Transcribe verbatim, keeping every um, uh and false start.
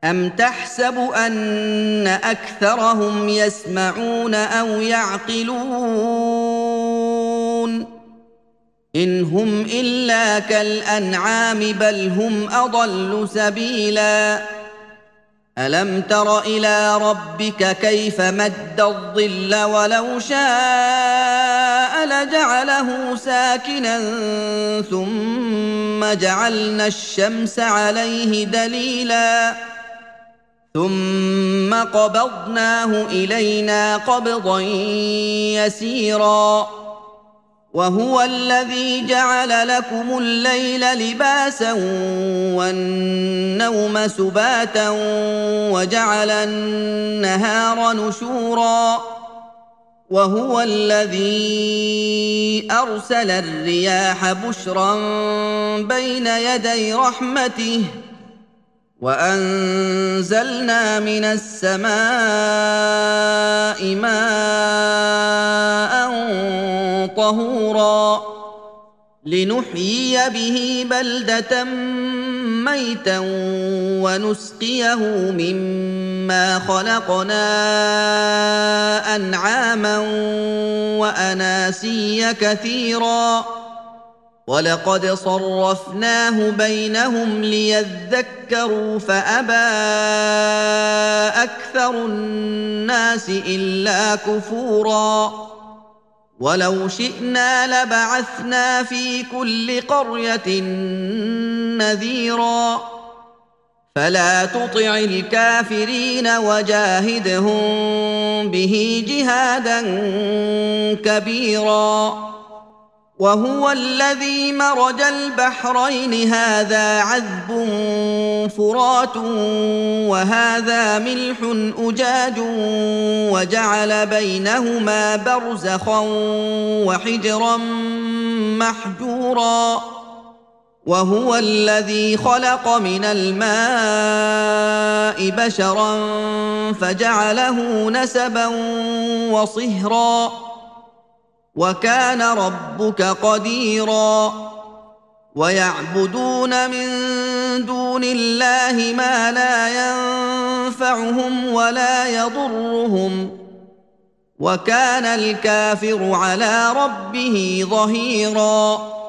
أَمْ تَحْسَبُ أَنَّ أَكْثَرَهُمْ يَسْمَعُونَ أَوْ يَعْقِلُونَ إِنْ هُمْ إِلَّا كَالْأَنْعَامِ بَلْ هُمْ أَضَلُّ سَبِيلًا أَلَمْ تَرَ إِلَىٰ رَبِّكَ كَيْفَ مَدَّ الظِّلَّ وَلَوْ شَاءَ لَجَعَلَهُ سَاكِنًا ثُمَّ جَعَلْنَا الشَّمْسَ عَلَيْهِ دَلِيلًا ثُمَّ قَبَضْنَاهُ إِلَيْنَا قَبْضًا يَسِيرًا وَهُوَ الَّذِي جَعَلَ لَكُمُ اللَّيْلَ لِبَاسًا وَالنَّوْمَ سُبَاتًا وَجَعَلَ النَّهَارَ نُشُورًا وَهُوَ الَّذِي أَرْسَلَ الرِّيَاحَ بُشْرًا بَيْنَ يَدَيْ رَحْمَتِهِ وَأَنزَلْنَا مِنَ السَّمَاءِ مَاءً طَهُورًا لِنُحْيِيَ بِهِ بَلْدَةً مَّيْتًا وَنُسْقِيَهُ مِمَّا خَلَقْنَا أَنْعَامًا وَأَنَاسِيَّ كَثِيرًا وَلَقَدْ صَرَّفْنَاهُ بَيْنَهُمْ لِيَذَّكَّرُوا فَأَبَىٰ أَكْثَرُ النَّاسِ إِلَّا كُفُورًا وَلَوْ شِئْنَا لَبَعَثْنَا فِي كُلِّ قَرْيَةٍ نَّذِيرًا فَلَا تُطِعِ الْكَافِرِينَ وَجَاهِدْهُم بِهِ جِهَادًا كَبِيرًا وَهُوَ الَّذِي مَرَجَ الْبَحْرَيْنِ هَٰذَا عَذْبٌ فُرَاتٌ وَهَٰذَا مِلْحٌ أُجَاجٌ وَجَعَلَ بَيْنَهُمَا بَرْزَخًا وَحِجْرًا مَّحْجُورًا وَهُوَ الَّذِي خَلَقَ مِنَ الْمَاءِ بَشَرًا فَجَعَلَهُ نَسَبًا وَصِهْرًا وَكَانَ رَبُّكَ قَدِيرًا وَيَعْبُدُونَ مِن دُونِ اللَّهِ مَا لَا يَنفَعُهُمْ وَلَا يَضُرُّهُمْ وَكَانَ الْكَافِرُ عَلَىٰ رَبِّهِ ظَهِيرًا